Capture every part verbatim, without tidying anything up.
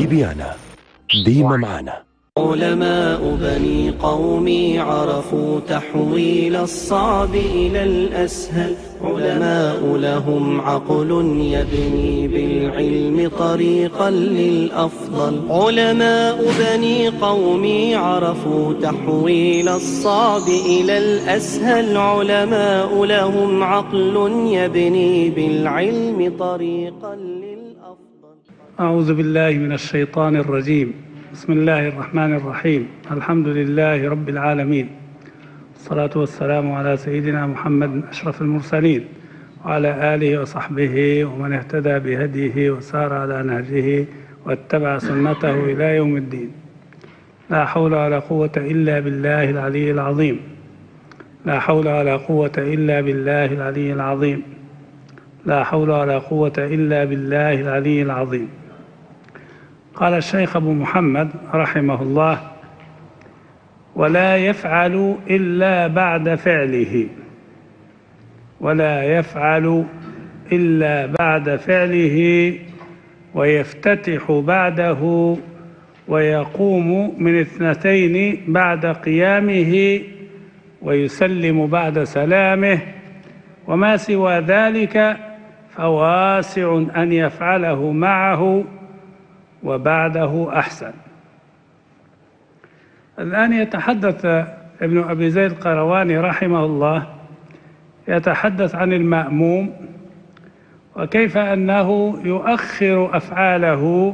تبيانا ديما معانا. علماء بني قومي عرفوا تحويل الصعب إلى الأسهل، علماء لهم عقل يبني بالعلم طريقا للأفضل. علماء بني قومي عرفوا تحويل الصعب إلى الأسهل، علماء لهم عقل يبني بالعلم طريقا للأفضل. أعوذ بالله من الشيطان الرجيم. بسم الله الرحمن الرحيم. الحمد لله رب العالمين، الصلاة والسلام على سيدنا محمد أشرف المرسلين وعلى آله وصحبه ومن اهتدى بهديه وسار على نهجه واتبع سنته إلى يوم الدين. لا حول ولا قوة إلا بالله العلي العظيم. لا حول ولا قوة إلا بالله العلي العظيم. لا حول ولا قوة إلا بالله العلي العظيم. قال الشيخ أبو محمد رحمه الله: ولا يفعل إلا بعد فعله، ولا يفعل إلا بعد فعله، ويفتتح بعده، ويقوم من اثنتين بعد قيامه، ويسلم بعد سلامه، وما سوى ذلك فواسع أن يفعله معه وبعده أحسن. الآن يتحدث ابن أبي زيد القيرواني رحمه الله، يتحدث عن المأموم وكيف أنه يؤخر أفعاله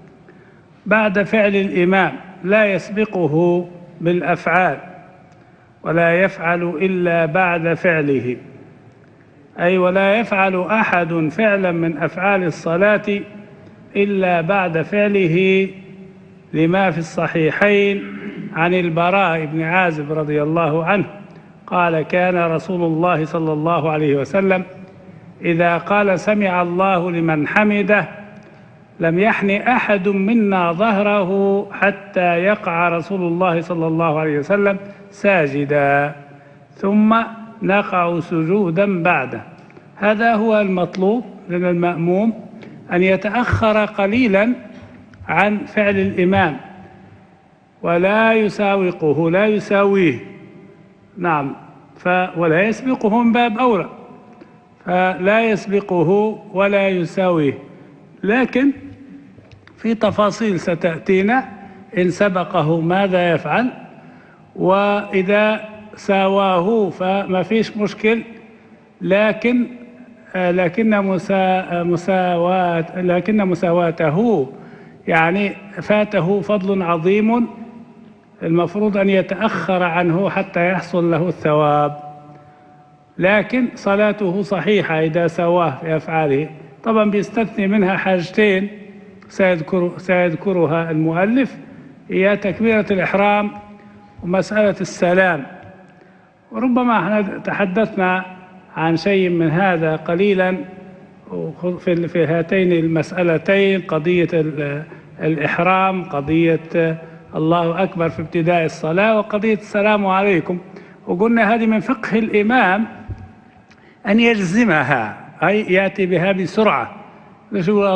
بعد فعل الإمام، لا يسبقه بالأفعال، ولا يفعل إلا بعد فعله، أي ولا يفعل أحد فعلا من أفعال الصلاة إلا بعد فعله، لما في الصحيحين عن البراء بن عازب رضي الله عنه قال: كان رسول الله صلى الله عليه وسلم إذا قال سمع الله لمن حمده لم يحن أحد منا ظهره حتى يقع رسول الله صلى الله عليه وسلم ساجدا، ثم نقع سجودا بعده. هذا هو المطلوب من المأموم، أن يتأخر قليلا عن فعل الإمام ولا يساوقه، لا يساويه، نعم، ف ولا يسبقه من باب أولى، فلا يسبقه ولا يساويه. لكن في تفاصيل ستأتينا، إن سبقه ماذا يفعل، وإذا ساواه فما فيش مشكل، لكن لكن مساواة لكن مساواته يعني فاته فضل عظيم، المفروض أن يتأخر عنه حتى يحصل له الثواب، لكن صلاته صحيحة إذا سواه في أفعاله. طبعا بيستثني منها حاجتين سيذكر سيذكرها المؤلف، هي تكبيرة الإحرام ومسألة السلام. وربما احنا تحدثنا عن شيء من هذا قليلا في في هاتين المسألتين، قضية الإحرام، قضية الله أكبر في ابتداء الصلاة، وقضية السلام عليكم. وقلنا هذه من فقه الإمام أن يجزمها، أي يأتي بها بسرعة، يقول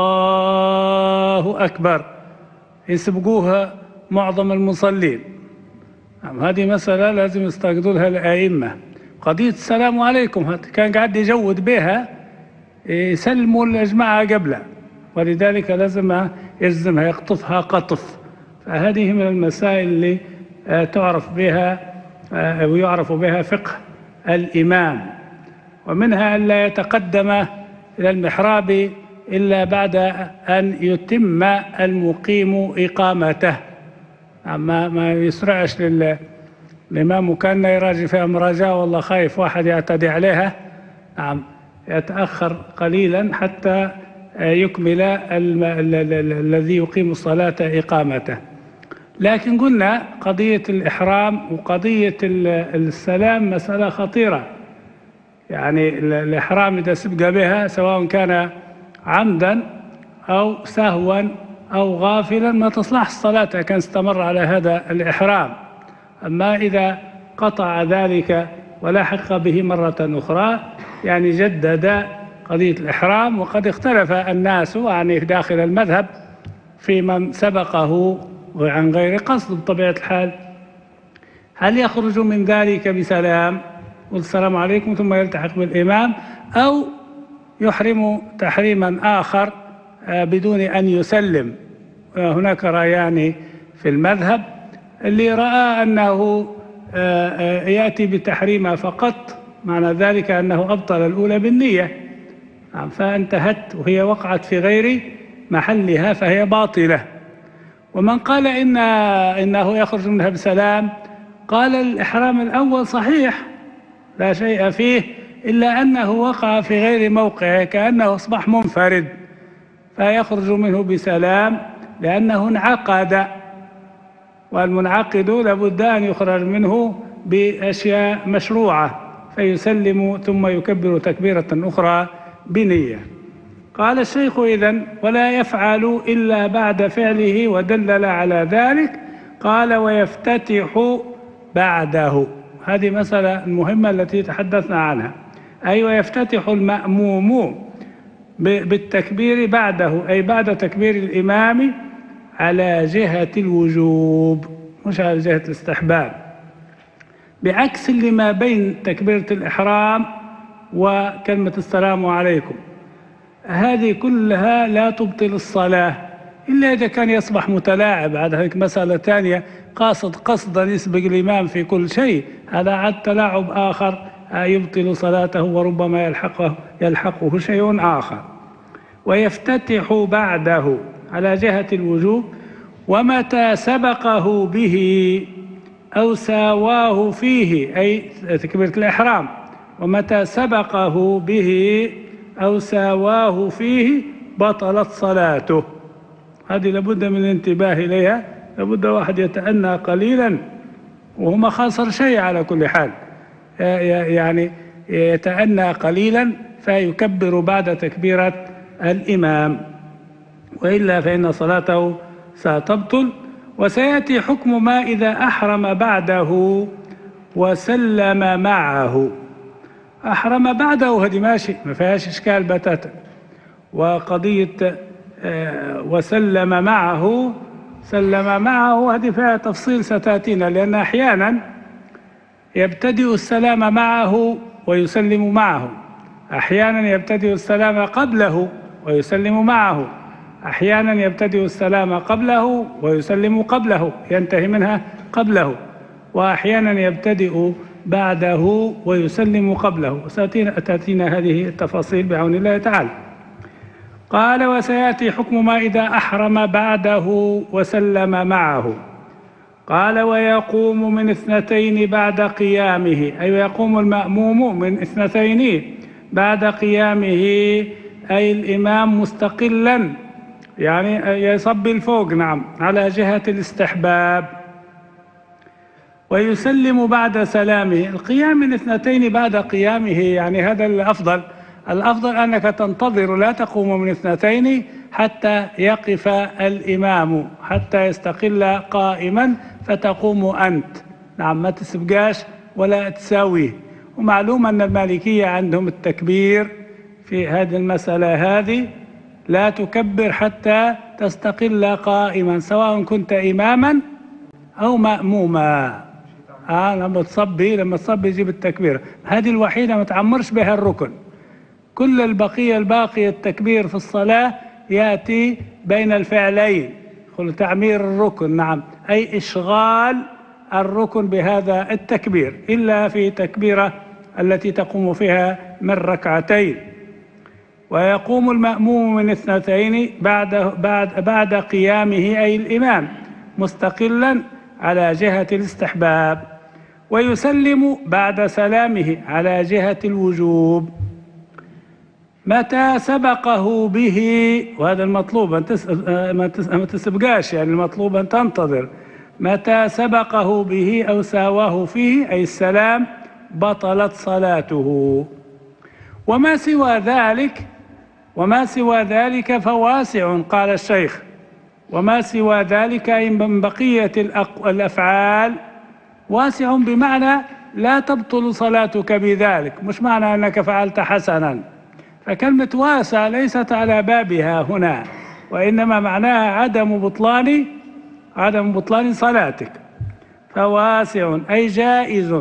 الله أكبر، يسبقوها معظم المصلين. هذه مسألة لازم يستقدوا لها الأئمة. قضية السلام عليكم كان قاعد يجود بها، يسلموا الجماعة قبله، ولذلك لازم يجزمها، يقطفها قطف. فهذه من المسائل اللي تعرف بها ويعرف بها فقه الإمام. ومنها أن لا يتقدم إلى المحراب إلا بعد أن يتم المقيم إقامته، ما ما يسرعش لل الإمام، وكان يراجع فيها مراجعة والله خايف واحد يعتدي عليها، نعم، يتأخر قليلا حتى يكمل الذي يقيم الصلاة إقامته. لكن قلنا قضية الإحرام وقضية السلام مسألة خطيرة، يعني الإحرام إذا سبق بها سواء كان عمدا أو سهوا أو غافلا ما تصلح الصلاة كان استمر على هذا الإحرام. أما إذا قطع ذلك ولحق به مرة أخرى يعني جدد قضية الإحرام. وقد اختلف الناس يعني داخل المذهب في من سبقه عن غير قصد بطبيعة الحال. هل يخرج من ذلك بسلام والسلام عليكم ثم يلتحق بالإمام، أو يحرم تحريما آخر بدون أن يسلم؟ هناك رأيان في المذهب. اللي رأى أنه يأتي بتحريمها فقط، معنى ذلك أنه أبطل الأولى بالنية فانتهت وهي وقعت في غير محلها فهي باطلة. ومن قال إن إنه يخرج منها بسلام قال الإحرام الأول صحيح لا شيء فيه، إلا أنه وقع في غير موقعه كأنه أصبح منفرد فيخرج منه بسلام لأنه انعقد، والمنعقد لابد أن يخرج منه بأشياء مشروعة فيسلم ثم يكبر تكبيرة أخرى بنية. قال الشيخ إذن ولا يفعل إلا بعد فعله ودلل على ذلك. قال ويفتتح بعده، هذه مسألة مهمة التي تحدثنا عنها، أي ويفتتح المأموم بالتكبير بعده، أي بعد تكبير الإمام على جهة الوجوب مش على جهة الاستحباب، بعكس اللي ما بين تكبيرة الإحرام وكلمة السلام عليكم. هذه كلها لا تبطل الصلاة إلا إذا كان يصبح متلاعب، هذا هيك مسألة ثانية، قاصد قصدا يسبق الإمام في كل شيء، هذا عاد تلاعب آخر يبطل صلاته وربما يلحقه, يلحقه شيء آخر. ويفتتح بعده على جهة الوجوب، ومتى سبقه به أو ساواه فيه، أي تكبيرة الإحرام، ومتى سبقه به أو ساواه فيه بطلت صلاته. هذه لابد من الانتباه إليها، لابد واحد يتأنى قليلا وهو ما خاسر شيء على كل حال، يعني يتأنى قليلا فيكبر بعد تكبيرة الإمام، وإلا فإن صلاته ستبطل. وسيأتي حكم ما إذا أحرم بعده وسلم معه. أحرم بعده هذه ماشي ما فيهاش إشكال بتاتا، وقضية وسلم معه سلم معه هذه فيها تفصيل ستاتينا، لأن أحيانا يبتدئ السلام معه ويسلم معه، أحيانا يبتدئ السلام قبله ويسلم معه، أحيانا يبتدئ السلام قبله ويسلم قبله ينتهي منها قبله، وأحيانا يبتدئ بعده ويسلم قبله، وستأتينا هذه التفاصيل بعون الله تعالى. قال وسيأتي حكم ما إذا أحرم بعده وسلم معه. قال ويقوم من اثنتين بعد قيامه، أي يقوم المأموم من اثنتين بعد قيامه، أي الإمام مستقلا يعني يصب الفوق نعم على جهة الاستحباب، ويسلم بعد سلامه. القيام من اثنتين بعد قيامه يعني هذا الأفضل، الأفضل أنك تنتظر لا تقوم من اثنتين حتى يقف الإمام حتى يستقل قائما فتقوم أنت، نعم ما تسبقاش ولا تساويه. ومعلوم أن المالكية عندهم التكبير في هذه المسألة هذه لا تكبر حتى تستقل قائما سواء كنت إماما أو مأموما. آه لما تصبي لما تصبي يجيب التكبير، هذه الوحيدة ما تعمرش بها الركن، كل البقية الباقي التكبير في الصلاة يأتي بين الفعلين، قل تعمير الركن نعم أي إشغال الركن بهذا التكبير، إلا في تكبيرة التي تقوم فيها من ركعتين. ويقوم المأموم من اثنتين بعد, بعد, بعد قيامه أي الإمام مستقلا على جهة الاستحباب، ويسلم بعد سلامه على جهة الوجوب متى سبقه به، وهذا المطلوب أن ما تسبقاش، يعني المطلوب أن تنتظر. متى سبقه به أو ساواه فيه أي السلام بطلت صلاته. وما سوى ذلك وما سوى ذلك فواسع، قال الشيخ، وما سوى ذلك أي من بقية الأفعال واسع بمعنى لا تبطل صلاتك بذلك، مش معنى أنك فعلت حسنا، فكلمة واسع ليست على بابها هنا، وإنما معناها عدم بطلان عدم بطلان صلاتك. فواسع أي جائز،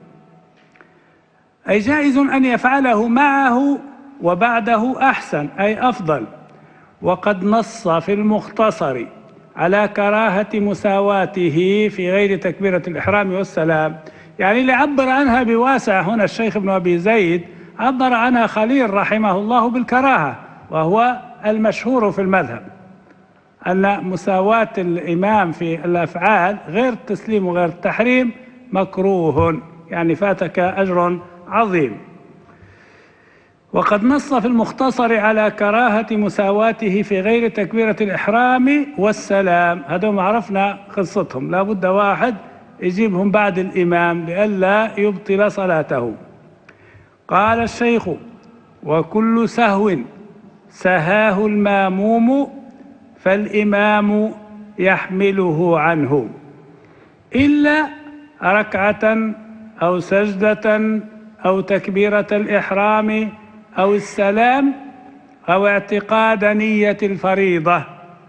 أي جائز أن يفعله معه وبعده أحسن أي أفضل. وقد نص في المختصر على كراهة مساواته في غير تكبيرة الإحرام والسلام. يعني اللي عبر عنها بواسع هنا الشيخ ابن أبي زيد عبر عنها خليل رحمه الله بالكراهة، وهو المشهور في المذهب أن مساواة الإمام في الأفعال غير التسليم وغير التحريم مكروه، يعني فاتك أجر عظيم. وقد نص في المختصر على كراهة مساواته في غير تكبيرة الإحرام والسلام. هذا ما عرفنا قصتهم، لا بد واحد يجيبهم بعد الإمام لئلا يبطل صلاته. قال الشيخ: وكل سهو سهاه الماموم فالإمام يحمله عنه إلا ركعة أو سجدة أو تكبيرة الإحرام أو السلام أو اعتقاد نية الفريضة.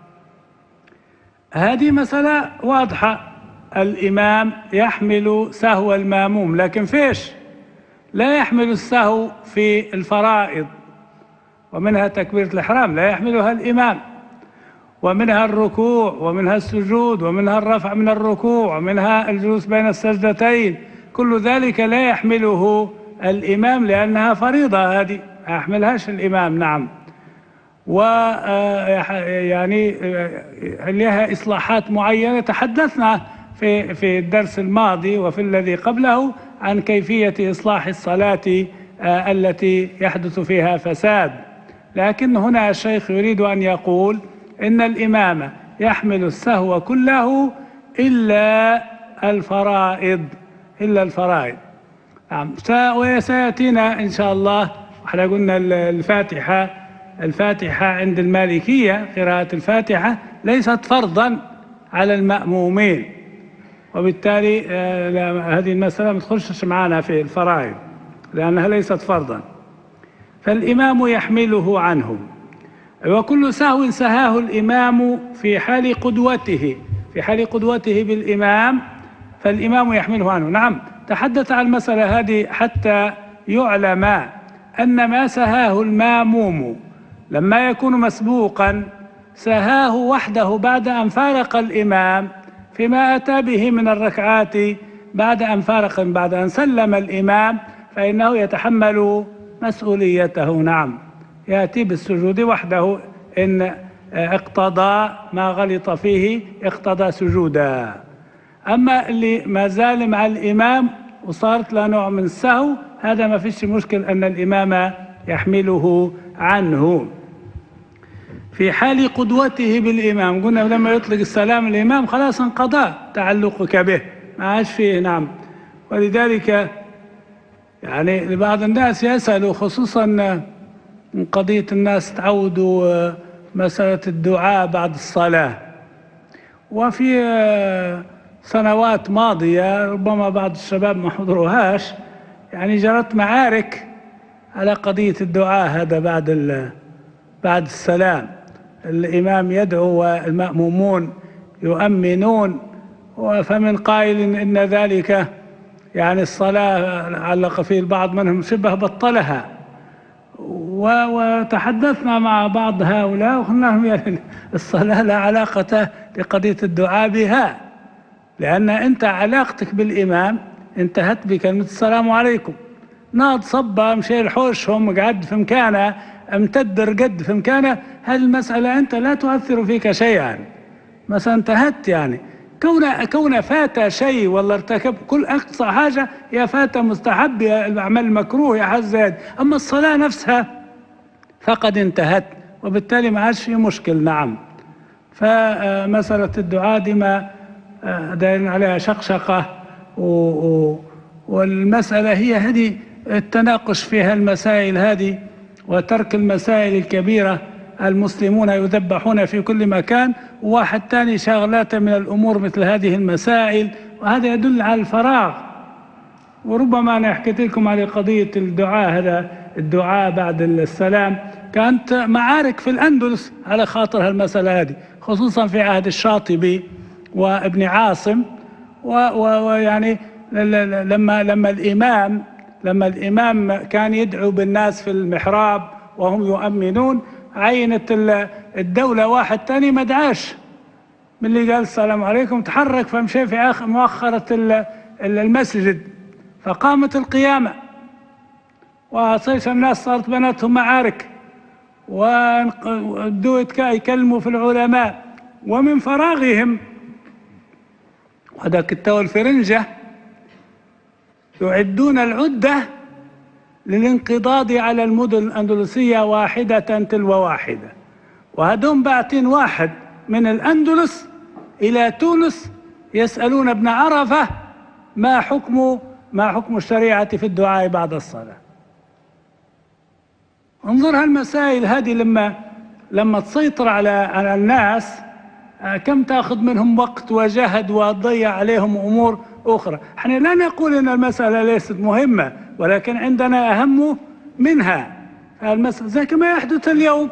هذه مسألة واضحة، الإمام يحمل سهو الماموم، لكن فيش لا يحمل السهو في الفرائض، ومنها تكبيرة الإحرام لا يحملها الإمام، ومنها الركوع ومنها السجود ومنها الرفع من الركوع ومنها الجلوس بين السجدتين، كل ذلك لا يحمله الإمام لأنها فريضة، هذه ما يحملهاش الإمام. نعم. و يعني لها إصلاحات معينة تحدثنا في في الدرس الماضي وفي الذي قبله عن كيفية إصلاح الصلاة التي يحدث فيها فساد. لكن هنا الشيخ يريد أن يقول إن الإمام يحمل السهو كله إلا الفرائض، إلا الفرائض. نعم. وسيأتينا إن شاء الله، احنا قلنا الفاتحة الفاتحة عند المالكية قراءة الفاتحة ليست فرضا على المأمومين، وبالتالي هذه المسألة ما تدخلش معنا في الفرائض لأنها ليست فرضا، فالإمام يحمله عنه. وكل سهو سهاه الإمام في حال قدوته في حال قدوته بالإمام فالإمام يحمله عنه. نعم، تحدث عن المسألة هذه حتى يعلم أن ما سهاه الماموم لما يكون مسبوقا سهاه وحده بعد أن فارق الإمام فيما أتى به من الركعات بعد أن فارق بعد أن سلم الإمام، فإنه يتحمل مسؤوليته. نعم، يأتي بالسجود وحده إن اقتضى ما غلط فيه اقتضى سجودا. أما اللي ما زال مع الإمام وصارت له نوع من السهو، هذا ما فيش مشكل أن الإمام يحمله عنه في حال قدوته بالإمام. قلنا لما يطلق السلام الإمام خلاص انقضى تعلقك به، ما عادش فيه. نعم. ولذلك يعني لبعض الناس يسألوا خصوصا من قضية الناس تعودوا مسألة الدعاء بعد الصلاة، وفي سنوات ماضية ربما بعض الشباب ما حضروهاش، يعني جرت معارك على قضية الدعاء هذا بعد بعد السلام. الإمام يدعو والمأمومون يؤمنون، فمن قائل إن ذلك يعني الصلاة علق فيه البعض منهم شبه بطلها. وتحدثنا مع بعض هؤلاء وقلنا لهم يعني الصلاة لا علاقة لقضية الدعاء بها، لأن أنت علاقتك بالإمام انتهت بكلمة السلام عليكم. ناض صبا مشي الحوشهم قعد في مكانه امتد رقد في مكانه، هذه المسألة أنت لا تؤثر فيك شيئا، مثلا انتهت. يعني كون كون فات شيء ولا ارتكب كل أقصى حاجة يا فات مستحب يا الأعمال مكروه يا حزاد، أما الصلاة نفسها فقد انتهت، وبالتالي ما عادش في مشكل. نعم. فمسألة الدعاء دي ما دايرين عليها شقشقة، والمسألة هي هذه التناقش فيها المسائل هذه وترك المسائل الكبيرة. المسلمون يذبحون في كل مكان، وواحد تاني شغلات من الأمور مثل هذه المسائل، وهذا يدل على الفراغ. وربما أنا حكيت لكم على قضية الدعاء، هذا الدعاء بعد السلام كانت معارك في الأندلس على خاطر هالمسألة هذه، خصوصا في عهد الشاطبي وابن عاصم، ويعني لما لما الإمام لما الإمام كان يدعو بالناس في المحراب وهم يؤمنون، عينت الدولة واحد تاني ما دعاش، من اللي قال السلام عليكم تحرك فمشي في آخر مؤخرة المسجد، فقامت القيامة وصيش الناس صارت بناتهم معارك ودوا يكلموا في العلماء، ومن فراغهم وهذاك التو الفرنجة يعدون العدة للانقضاض على المدن الأندلسية واحدة تلو واحدة، وهدول باعتين واحد من الأندلس إلى تونس يسألون ابن عرفة ما حكم ما حكم الشريعة في الدعاء بعد الصلاة. انظر هالمسائل هذه لما لما تسيطر على على الناس كم تأخذ منهم وقت وجهد وتضيع عليهم أمور أخرى. احنا لا نقول أن المسألة ليست مهمة، ولكن عندنا أهم منها المسألة، زي كما يحدث اليوم،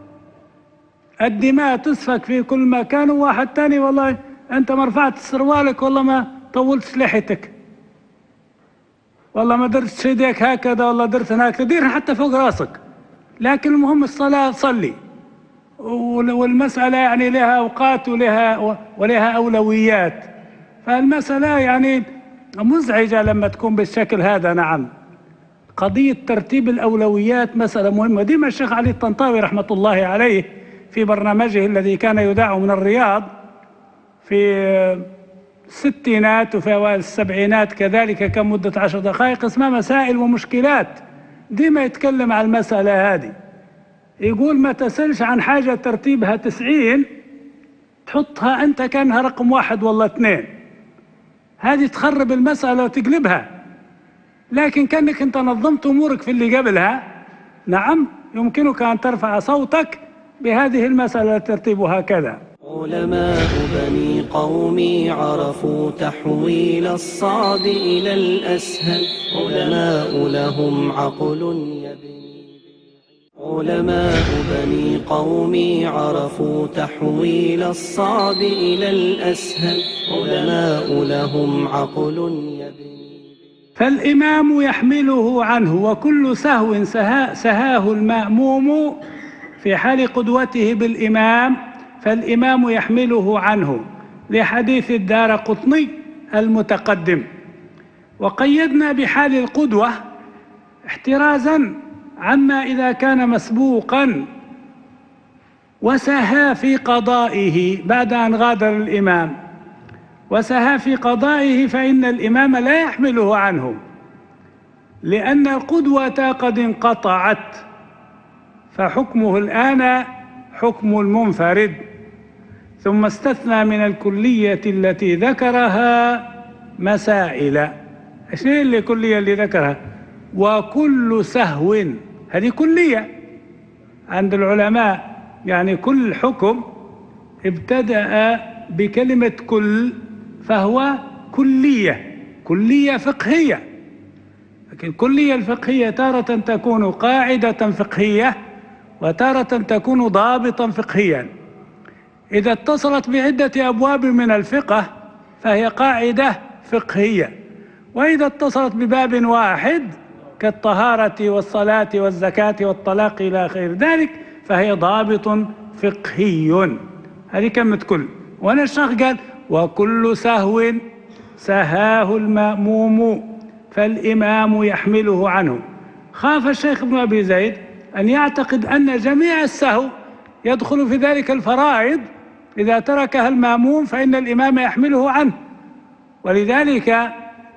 الدماء تسفك في كل مكان، وواحد تاني والله أنت ما رفعت سروالك، والله ما طولت لحيتك، والله ما درت يديك هكذا، والله درت هناك، تدير حتى فوق راسك، لكن المهم الصلاة صلي. والمسألة يعني لها أوقات ولها ولها أولويات، فالمسألة يعني مزعجة لما تكون بالشكل هذا. نعم، قضية ترتيب الأولويات مسألة مهمة. ديما الشيخ علي الطنطاوي رحمة الله عليه في برنامجه الذي كان يذاع من الرياض في الستينات وفي أوائل السبعينات كذلك، كان مدة عشر دقائق، اسمها مسائل ومشكلات، ديما يتكلم عن المسألة هذه، يقول ما تسألش عن حاجة ترتيبها تسعين تحطها أنت كأنها رقم واحد والله اثنين، هذه تخرب المسألة وتقلبها، لكن كأنك أنت نظمت أمورك في اللي قبلها. نعم، يمكنك أن ترفع صوتك بهذه المسألة ترتيبها كذا. علماء بني قومي عرفوا تحويل الصعب إلى الأسهل، علماء لهم عقل يبني علماء بني قومي عرفوا تحويل الصعب إلى الأسهل، علماء لهم عقل يبني. فالإمام يحمله عنه، وكل سهو سهاه المأموم في حال قدوته بالإمام فالإمام يحمله عنه، لحديث الدارقطني المتقدم. وقيدنا بحال القدوة احترازا عما إذا كان مسبوقا وسهى في قضائه بعد أن غادر الإمام، وسهى في قضائه فإن الإمام لا يحمله عنه، لأن القدوة قد انقطعت، فحكمه الآن حكم المنفرد. ثم استثنى من الكلية التي ذكرها مسائل. ايش هي الكلية اللي ذكرها؟ وكل سهو، هذه كلية عند العلماء، يعني كل حكم ابتدأ بكلمة كل فهو كلية، كلية فقهية. لكن الكلية الفقهية تارة تكون قاعدة فقهية وتارة تكون ضابطا فقهيا. إذا اتصلت بعدة أبواب من الفقه فهي قاعدة فقهية، وإذا اتصلت بباب واحد كالطهارة والصلاة والزكاة والطلاق إلى غير ذلك فهي ضابط فقهي. هذه كلمة كل. وأنا الشيخ قال وكل سهو سهاه المأموم فالإمام يحمله عنه. خاف الشيخ ابن أبي زيد أن يعتقد أن جميع السهو يدخل في ذلك الفرائض، إذا تركها المأموم فإن الإمام يحمله عنه، ولذلك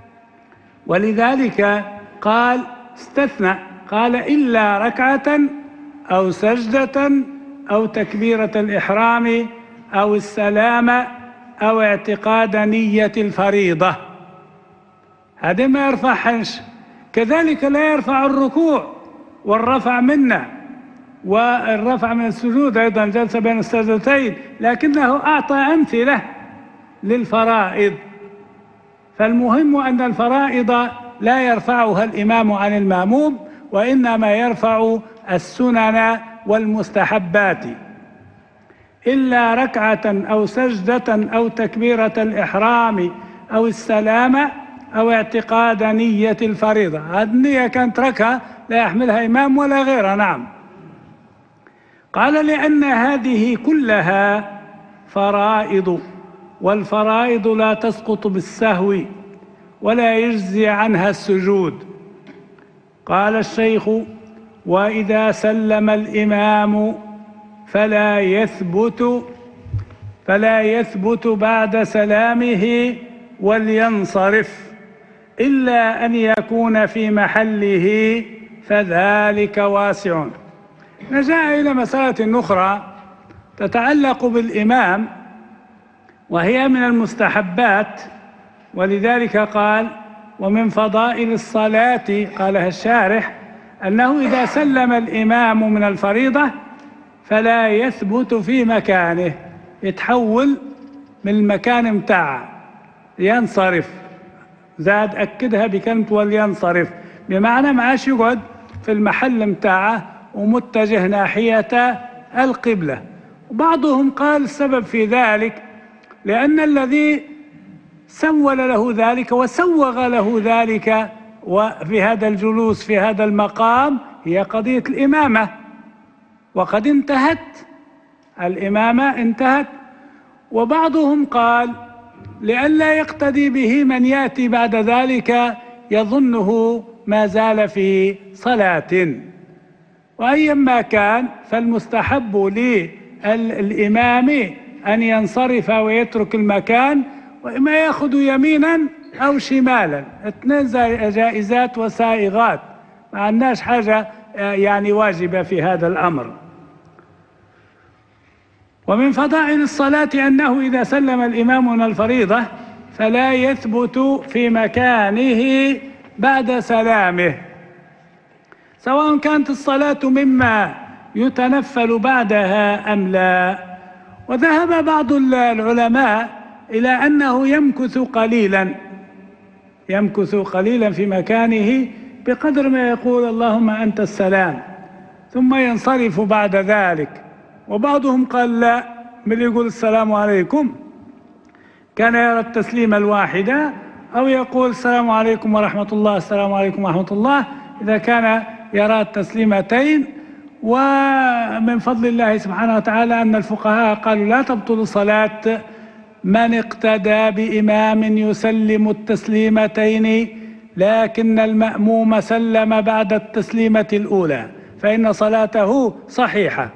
ولذلك قال استثنى، قال إلا ركعة أو سجدة أو تكبيرة الإحرام أو السلام أو اعتقاد نية الفريضة، هذا ما يرفعهش. كذلك لا يرفع الركوع والرفع منه والرفع من السجود أيضا، جلسة بين السجدتين، لكنه أعطى أمثلة للفرائض. فالمهم أن الفرائض لا يرفعها الإمام عن المأموم، وإنما يرفع السنن والمستحبات إلا ركعة أو سجدة أو تكبيرة الإحرام أو السلام أو اعتقاد نية الفريضة. هذه النية كانت ركعة لا يحملها إمام ولا غيرها. نعم. قال لأن هذه كلها فرائض، والفرائض لا تسقط بالسهو ولا يجزي عنها السجود. قال الشيخ: وإذا سلم الإمام فلا يثبت فلا يثبت بعد سلامه ولينصرف إلا أن يكون في محله فذلك واسع. نجاء إلى مسألة أخرى تتعلق بالإمام، وهي من المستحبات، ولذلك قال: ومن فضائل الصلاة، قالها الشارح، أنه إذا سلم الإمام من الفريضة فلا يثبت في مكانه، يتحول من المكان متاعه، ينصرف. زاد أكدها بكلمة ولينصرف، بمعنى ما عادش يقعد في المحل متاعه ومتجه ناحية القبلة. وبعضهم قال السبب في ذلك لأن الذي سول له ذلك وسوغ له ذلك وفي هذا الجلوس في هذا المقام هي قضية الإمامة، وقد انتهت الإمامة، انتهت. وبعضهم قال لئلا يقتدي به من يأتي بعد ذلك يظنه ما زال في صلاة. وأيما كان فالمستحب للإمام أن ينصرف ويترك المكان، وإما يأخذ يمينا أو شمالا، اثنين جائزات وسائغات، ما عندناش حاجة يعني واجبة في هذا الأمر. ومن فضائل الصلاة أنه إذا سلم الإمام من الفريضة فلا يثبت في مكانه بعد سلامه، سواء كانت الصلاة مما يتنفل بعدها أم لا. وذهب بعض العلماء إلى أنه يمكث قليلا يمكث قليلا في مكانه بقدر ما يقول اللهم أنت السلام، ثم ينصرف بعد ذلك. وبعضهم قال لا، من يقول السلام عليكم كان يرى التسليم الواحدة، أو يقول السلام عليكم ورحمة الله، السلام عليكم ورحمة الله، إذا كان يرى التسليمتين. ومن فضل الله سبحانه وتعالى أن الفقهاء قالوا لا تبطل صلاة من اقتدى بإمام يسلم التسليمتين لكن المأموم سلم بعد التسليمة الأولى، فإن صلاته صحيحة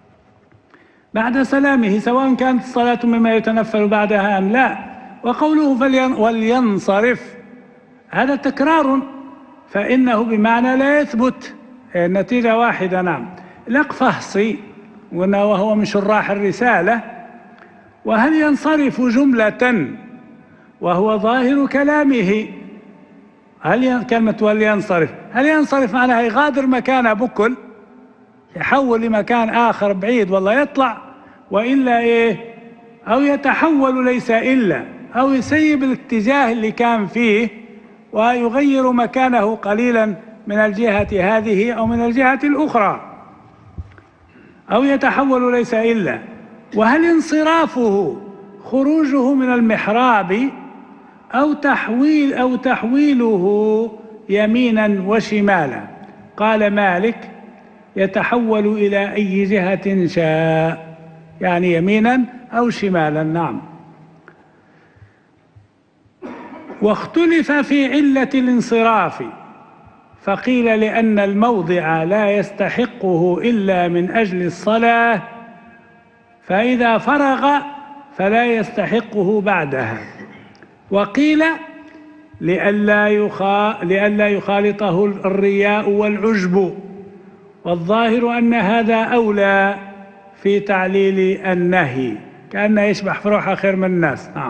بعد سلامه، سواء كانت الصلاة مما يتنفل بعدها أم لا. وقوله ولينصرف هذا تكرار، فإنه بمعنى لا يثبت، النتيجة واحدة. نعم. الأقفهصي وهو من شراح الرسالة: وهل ينصرف جملة وهو ظاهر كلامه؟ هل كلمة ولينصرف هل ينصرف معناها يغادر مكانه بكل، يحول لمكان آخر بعيد والله يطلع، وإلا إيه، أو يتحول ليس إلا، أو يسيب الاتجاه اللي كان فيه ويغير مكانه قليلا من الجهة هذه أو من الجهة الأخرى، أو يتحول ليس إلا. وهل انصرافه خروجه من المحراب أو تحويل أو تحويله يمينا وشمالا؟ قال مالك: يتحول إلى أي جهة شاء، يعني يمينا أو شمالا. نعم. واختلف في علة الانصراف، فقيل لأن الموضع لا يستحقه إلا من أجل الصلاة، فإذا فرغ فلا يستحقه بعدها. وقيل لئلا يخا... لئلا يخالطه الرياء والعجب، والظاهر أن هذا أولى في تعليل النهي، كأنه يشبح في روحه خير من الناس. نعم.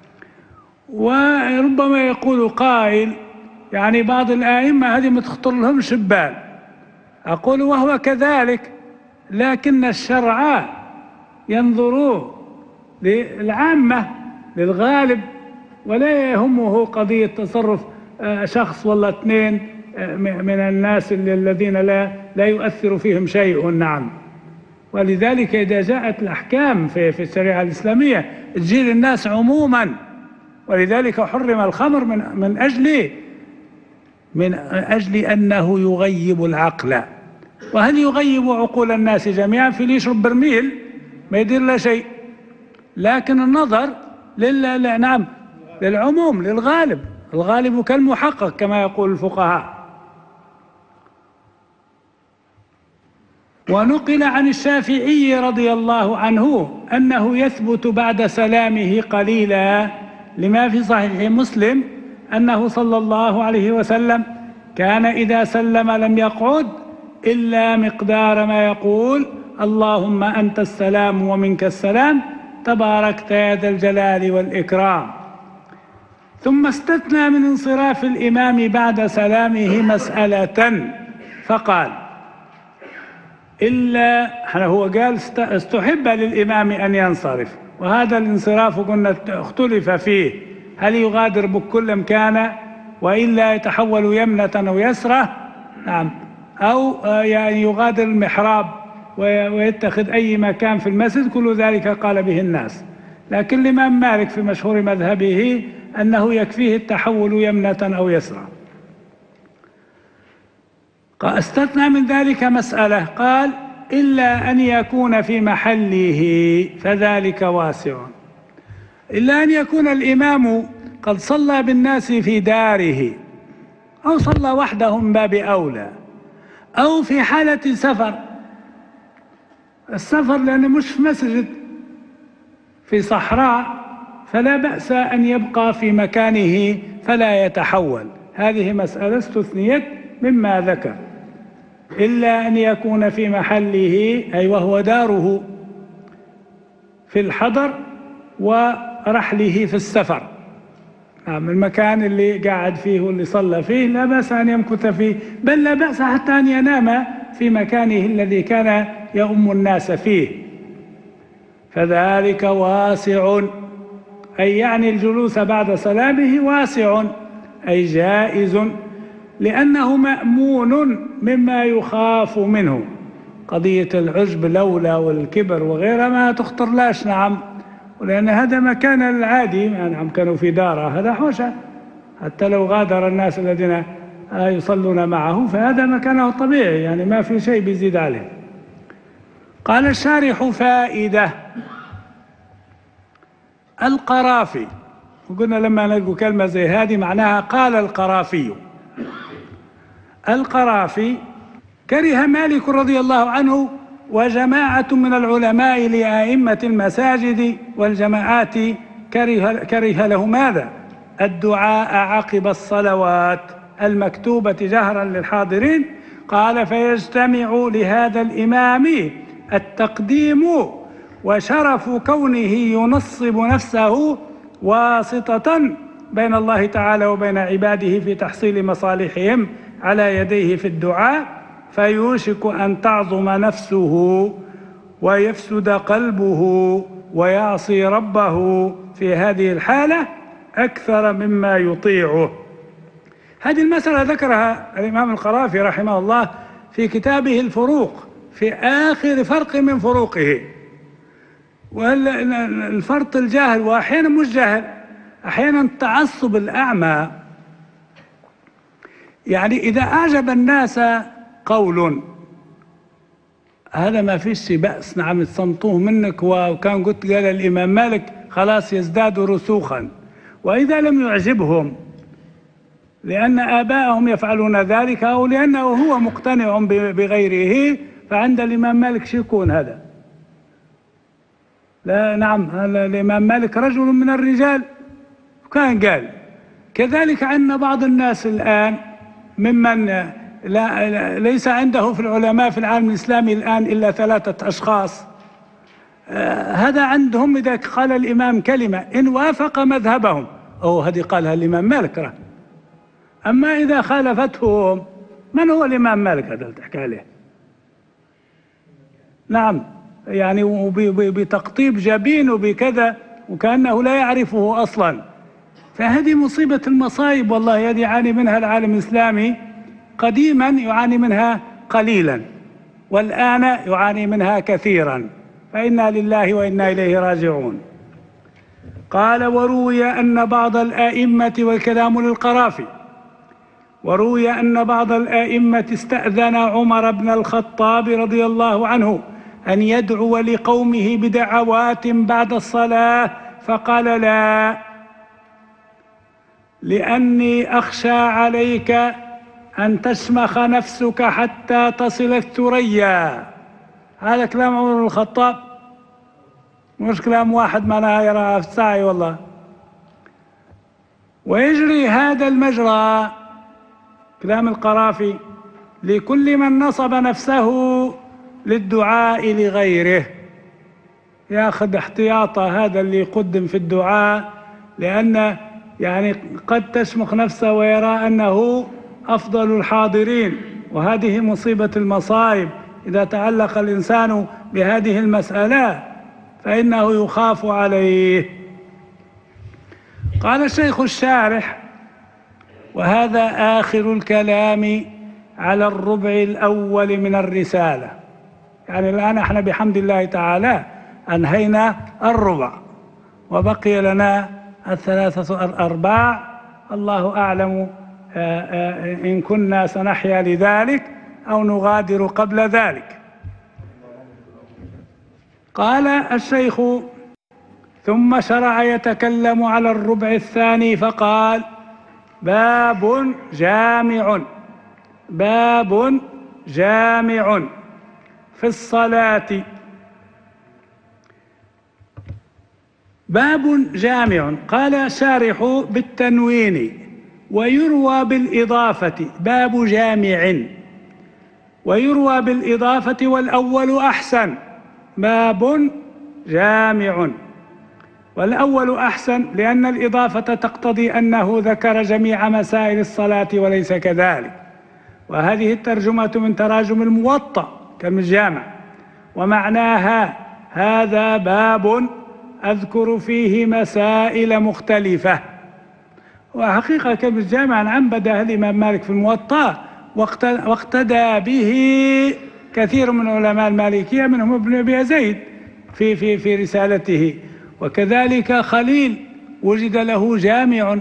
وربما يقول قائل يعني بعض الآئمة هذه ما تخطر لهم شبال، أقول وهو كذلك، لكن الشرع ينظر للعامة للغالب، ولا يهمه قضية تصرف شخص ولا اثنين من الناس الذين لا لا يؤثر فيهم شيء. نعم. ولذلك إذا جاءت الأحكام في في الشريعة الإسلامية تجي للناس عموما، ولذلك حرم الخمر من من أجل من أجل أنه يغيب العقل. وهل يغيب عقول الناس جميعا؟ في اللي يشرب برميل ما يدير له شيء، لكن النظر لل نعم للعموم للغالب، الغالب كالمحقق كما يقول الفقهاء. ونقل عن الشافعي رضي الله عنه أنه يثبت بعد سلامه قليلا، لما في صحيح مسلم أنه صلى الله عليه وسلم كان إذا سلم لم يقعد إلا مقدار ما يقول: اللهم أنت السلام ومنك السلام تباركت يا ذا الجلال والإكرام. ثم استثنى من انصراف الإمام بعد سلامه مسألة فقال: إلا هو قال استحب للإمام أن ينصرف، وهذا الانصراف قلنا اختلف فيه، هل يغادر بكل مكان وإلا يتحول يمنة أو يسرة؟ نعم، أو يعني يغادر المحراب ويتخذ أي مكان في المسجد، كل ذلك قال به الناس. لكن الإمام مالك في مشهور مذهبه أنه يكفيه التحول يمنة أو يسرى. استثنى من ذلك مسألة، قال: إلا أن يكون في محله فذلك واسع. إلا أن يكون الإمام قد صلى بالناس في داره، أو صلى وحده من باب أولى، أو في حالة سفر. السفر لأنه مش في مسجد، في صحراء، فلا بأس أن يبقى في مكانه فلا يتحول. هذه مسألة استثنيت مما ذكر. إلا أن يكون في محله، أي وهو داره في الحضر ورحله في السفر. نعم، المكان اللي قاعد فيه واللي صلى فيه لا بأس أن يمكث فيه، بل لا بأس حتى أن ينام في مكانه الذي كان يؤم الناس فيه. فذلك واسع، أي يعني الجلوس بعد سلامه واسع، أي جائز، لأنه مأمون مما يخاف منه. قضية العجب لولا والكبر وغيرها ما تخطر لاش. نعم، ولأن هذا مكان العادي، نعم، كانوا في داره، هذا حوشة، حتى لو غادر الناس الذين يصلون معه فهذا مكانه الطبيعي، يعني ما في شيء بيزيد عليه. قال الشارح: فائدة. القرافي، وقلنا لما نلقوا كلمة زي هذه معناها قال القرافي. القرافي كره مالك رضي الله عنه وجماعة من العلماء لأئمة المساجد والجماعات، كره, كره له ماذا؟ الدعاء عقب الصلوات المكتوبة جهرا للحاضرين. قال: فيجتمع لهذا الإمام التقديم وشرف كونه ينصب نفسه واسطة بين الله تعالى وبين عباده في تحصيل مصالحهم على يديه في الدعاء، فيوشك أن تعظم نفسه ويفسد قلبه ويعصي ربه في هذه الحالة أكثر مما يطيعه. هذه المسألة ذكرها الإمام القرافي رحمه الله في كتابه الفروق، في آخر فرق من فروقه. والفرط الجاهل، وأحيانا مش جاهل، أحيانا التعصب الأعمى. يعني إذا أعجب الناس قول هذا ما فيش بأس، نعم، تصنطوه منك، وكان قلت قال الإمام مالك خلاص يزداد رسوخا. وإذا لم يعجبهم لأن آباءهم يفعلون ذلك أو لأنه هو مقتنع بغيره، فعند الإمام مالك شو يكون هذا؟ لا، نعم، الإمام مالك رجل من الرجال، وكان قال. كذلك عندنا بعض الناس الآن ممن لا ليس عنده في العلماء في العالم الإسلامي الآن إلا ثلاثة أشخاص. آه هذا عندهم إذا قال الإمام كلمة إن وافق مذهبهم، أو هذه قالها الإمام مالك رأى. أما إذا خالفتهم، من هو الإمام مالك هذا اللي تحكي عليه؟ نعم، يعني بتقطيب جبين وبكذا وكأنه لا يعرفه أصلا. فهذه مصيبة المصايب والله، هذه يعاني منها العالم الإسلامي قديما، يعاني منها قليلا. والآن يعاني منها كثيرا، فإنا لله وإنا إليه راجعون. قال: وروي أن بعض الآئمة، والكلام للقرافي، وروي أن بعض الآئمة استأذن عمر بن الخطاب رضي الله عنه أن يدعو لقومه بدعوات بعد الصلاة، فقال: لا، لأني أخشى عليك أن تشمخ نفسك حتى تصل الثريا. هذا كلام عمر بن الخطاب، مش كلام واحد ما يراها في الساعي والله. ويجري هذا المجرى، كلام القرافي، لكل من نصب نفسه للدعاء لغيره، ياخذ احتياطه هذا اللي يقدم في الدعاء، لأن يعني قد تشمخ نفسه ويرى أنه أفضل الحاضرين، وهذه مصيبة المصائب. إذا تعلق الإنسان بهذه المسألة فإنه يخاف عليه. قال الشيخ الشارح: وهذا آخر الكلام على الربع الأول من الرسالة. يعني الآن احنا بحمد الله تعالى أنهينا الربع، وبقي لنا الثلاثة الأرباع، الله أعلم إن كنا سنحيا لذلك أو نغادر قبل ذلك. قال الشيخ: ثم شرع يتكلم على الربع الثاني فقال: باب جامع، باب جامع في الصلاة. باب جامع، قال شارح بالتنوين، ويروى بالإضافة باب جامع، ويروى بالإضافة والأول أحسن، باب جامع، والأول أحسن لأن الإضافة تقتضي أنه ذكر جميع مسائل الصلاة وليس كذلك، وهذه الترجمة من تراجم الموطأ كالجامع، ومعناها: هذا باب أذكر فيه مسائل مختلفة. وحقيقة كالجامع عنبده الإمام مالك في الموطأ، واقتدى به كثير من علماء المالكية، منهم ابن أبي زيد في في في رسالته، وكذلك خليل وجد له جامع،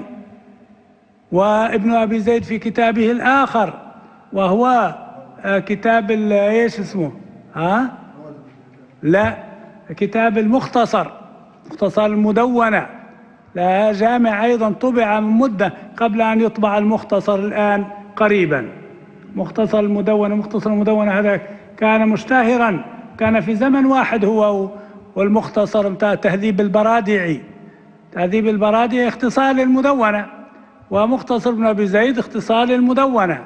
وابن أبي زيد في كتابه الآخر وهو كتاب ايش اسمه؟ ها؟ لا، كتاب المختصر، مختصر المدونة، لا جامع أيضا طبع من مدة قبل أن يطبع المختصر الآن قريبا. مختصر المدونة، مختصر المدونة هذا كان مشتهرا، كان في زمن واحد هو والمختصر بتاع تهذيب البرادعي. تهذيب البرادعي اختصار للمدونة، ومختصر ابن أبي زيد اختصار للمدونة،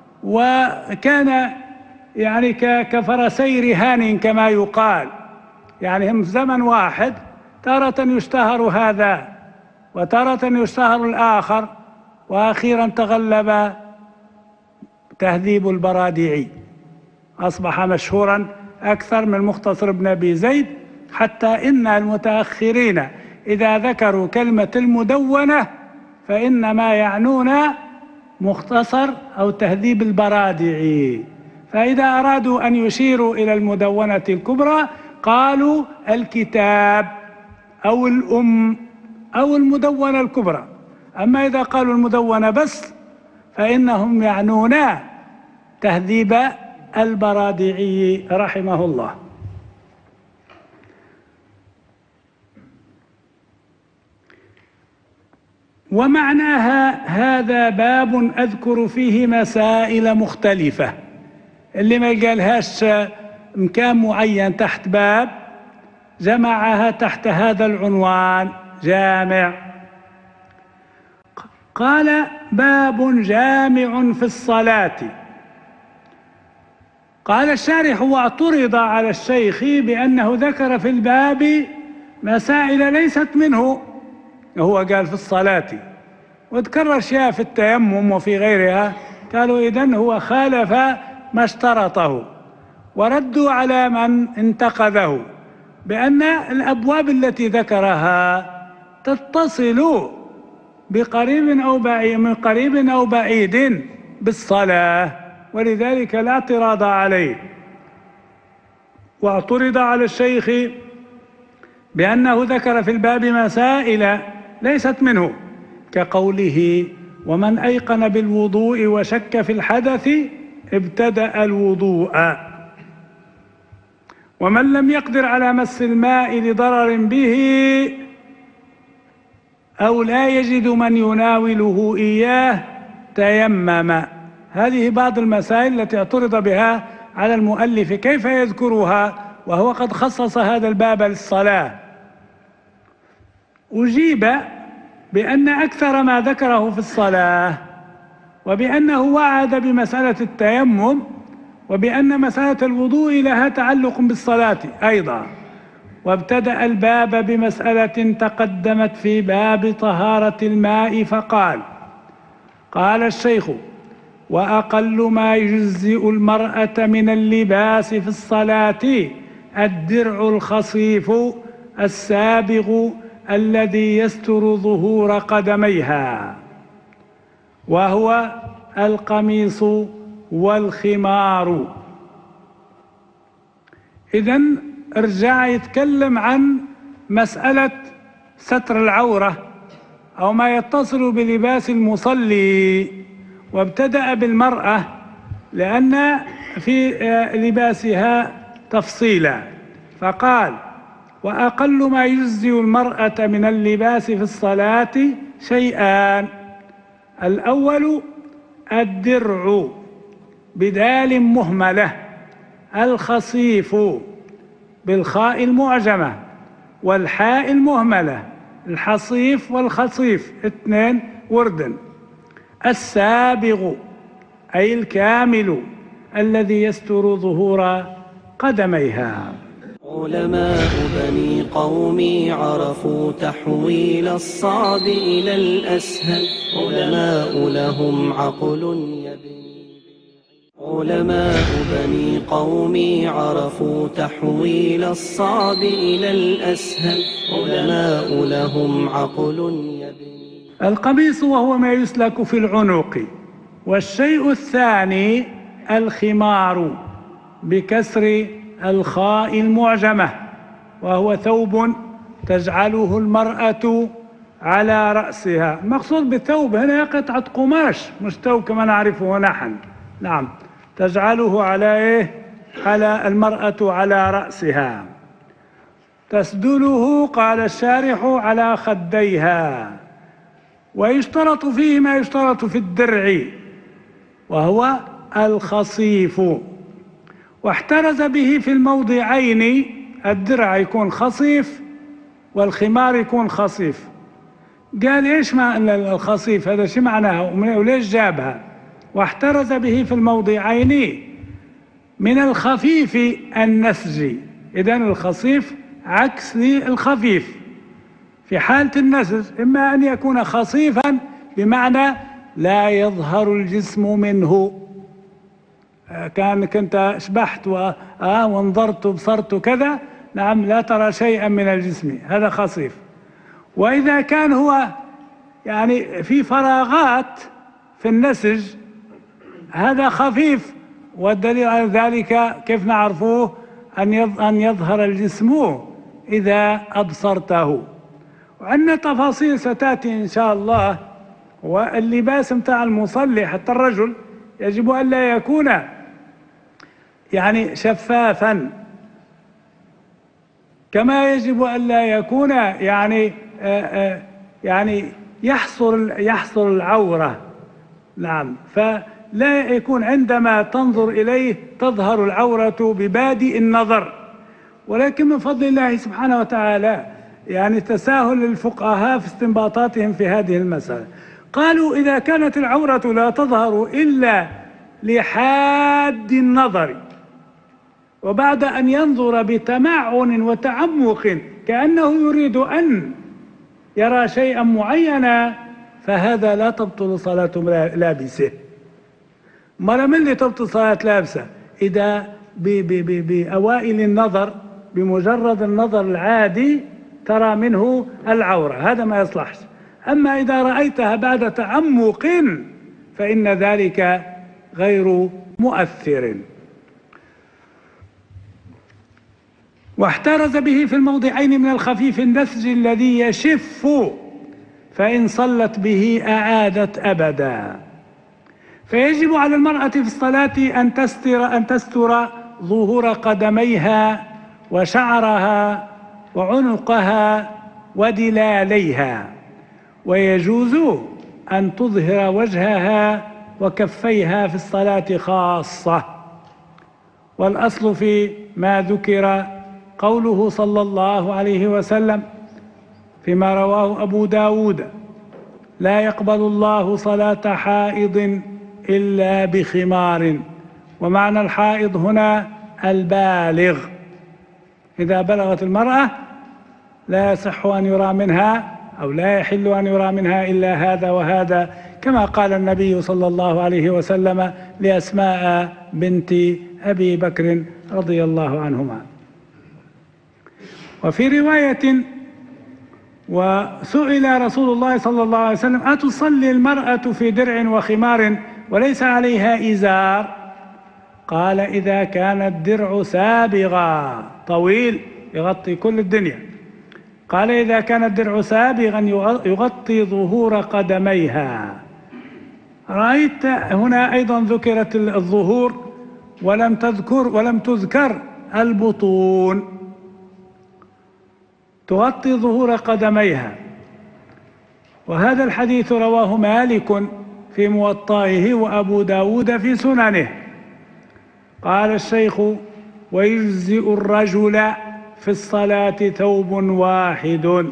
وكان يعني كفرسي رهان كما يقال، يعني هم في زمن واحد، تارة يشتهر هذا وتارة يشتهر الآخر، وأخيرا تغلب تهذيب البرادعي، أصبح مشهورا أكثر من مختصر ابن أبي زيد، حتى إن المتأخرين إذا ذكروا كلمة المدونة فإنما يعنون مختصر أو تهذيب البرادعي، فإذا أرادوا أن يشيروا إلى المدونة الكبرى قالوا الكتاب أو الأم أو المدونة الكبرى. أما إذا قالوا المدونة بس فإنهم يعنون تهذيب البرادعي رحمه الله. ومعناها: هذا باب أذكر فيه مسائل مختلفة. اللي ما قالهاش مكان معين تحت باب جمعها تحت هذا العنوان جامع. قال: باب جامع في الصلاة. قال الشارح: واعترض على الشيخ بأنه ذكر في الباب مسائل ليست منه، هو قال في الصلاة، وذكر أشياء في التيمم وفي غيرها، قالوا إذن هو خالف ما اشترطه، وردوا على من انتقده بأن الأبواب التي ذكرها تتصل بقريب أو بعيد، من قريب أو بعيد بالصلاة، ولذلك لا اعتراض عليه. واعترض على الشيخ بأنه ذكر في الباب مسائل ليست منه، كقوله: ومن أيقن بالوضوء وشك في الحدث ابتدأ الوضوء، ومن لم يقدر على مس الماء لضرر به أو لا يجد من يناوله إياه تيمم. هذه بعض المسائل التي اعترض بها على المؤلف، كيف يذكرها وهو قد خصص هذا الباب للصلاة؟ أجيب بأن أكثر ما ذكره في الصلاة، وبأنه وعد بمسألة التيمم، وبأن مسألة الوضوء لها تعلق بالصلاة أيضا. وابتدأ الباب بمسألة تقدمت في باب طهارة الماء فقال: قال الشيخ: وأقل ما يجزئ المرأة من اللباس في الصلاة الدرع الخصيف السابغ الذي يستر ظهور قدميها، وهو القميص والخمار. إذن ارجع يتكلم عن مسألة ستر العورة أو ما يتصل بلباس المصلي، وابتدأ بالمرأة لأن في لباسها تفصيلا، فقال: وأقل ما يجزئ المرأة من اللباس في الصلاة شيئان: الأول الدرع بدال مهملة، الخصيف بالخاء المعجمة والحاء المهملة، الحصيف والخصيف اثنين وردن، السابغ أي الكامل الذي يستر ظهور قدميها. علماء بني قومي عرفوا تحويل الصعب إلى الأسهل، علماء لهم عقل يبني. علماء بني قومي عرفوا تحويل الصعب إلى الأسهل، علماء لهم عقل يبني. القميص وهو ما يسلك في العنق. والشيء الثاني الخمار بكسر الخاء المعجمة، وهو ثوب تجعله المرأة على رأسها. المقصود بالثوب هنا قطعة قماش، مش ثوب كما نعرفه نحن، نعم، تجعله على إيه؟ على المرأة على رأسها. تسدله، قال الشارح، على خديها. ويشترط فيه ما يشترط في الدرع، وهو الخصيف، واحترز به في الموضعين. الدرع يكون خصيف والخمار يكون خصيف. قال: ايش معنى الخصيف هذا؟ شو معناها وليش جابها؟ واحترز به في الموضعين من الخفيف النسج. إذن الخصيف عكس الخفيف. في حالة النسج إما أن يكون خصيفا بمعنى لا يظهر الجسم منه، كأنك أنت شبحت وانظرت وبصرت كذا، نعم، لا ترى شيئا من الجسم، هذا خصيف. وإذا كان هو يعني في فراغات في النسج هذا خفيف. والدليل على ذلك كيف نعرفوه؟ أن يظهر الجسم إذا أبصرته. وعندنا تفاصيل ستأتي إن شاء الله. واللباس متاع المصلي حتى الرجل يجب أن لا يكون يعني شفافا، كما يجب أن لا يكون يعني آآ آآ يعني يحصر يحصر العورة، نعم، فلا يكون عندما تنظر إليه تظهر العورة ببادئ النظر. ولكن من فضل الله سبحانه وتعالى يعني تساهل الفقهاء في استنباطاتهم في هذه المسألة. قالوا: إذا كانت العورة لا تظهر إلا لحاد النظر، وبعد أن ينظر بتمعن وتعمق كأنه يريد أن يرى شيئا معينا، فهذا لا تبطل صلاة لابسه. مرة من اللي تبطل صلاة لابسه؟ إذا بأوائل النظر، بمجرد النظر العادي ترى منه العورة، هذا ما يصلحش. أما إذا رأيتها بعد تعمق فإن ذلك غير مؤثر. واحترز به في الموضعين من الخفيف النسج الذي يشف، فإن صلت به أعادت أبدا. فيجب على المرأة في الصلاة أن تستر, أن تستر ظهور قدميها وشعرها وعنقها ودلاليها، ويجوز أن تظهر وجهها وكفيها في الصلاة خاصة. والأصل في ما ذكر قوله صلى الله عليه وسلم فيما رواه أبو داود: لا يقبل الله صلاة حائض إلا بخمار. ومعنى الحائض هنا البالغ، إذا بلغت المرأة لا يصح أن يرى منها أو لا يحل أن يرى منها إلا هذا وهذا، كما قال النبي صلى الله عليه وسلم لأسماء بنت أبي بكر رضي الله عنهما. وفي رواية: وسئل رسول الله صلى الله عليه وسلم: أتصلي المرأة في درع وخمار وليس عليها إزار؟ قال: إذا كان الدرع سابغا طويل يغطي كل الدنيا. قال: إذا كان الدرع سابغا يغطي ظهور قدميها. رأيت هنا أيضا ذكرت الظهور ولم تذكر ولم تذكر البطون، تغطي ظهور قدميها. وهذا الحديث رواه مالك في موطئه وأبو داود في سننه. قال الشيخ: ويجزئ الرجل في الصلاة ثوب واحد.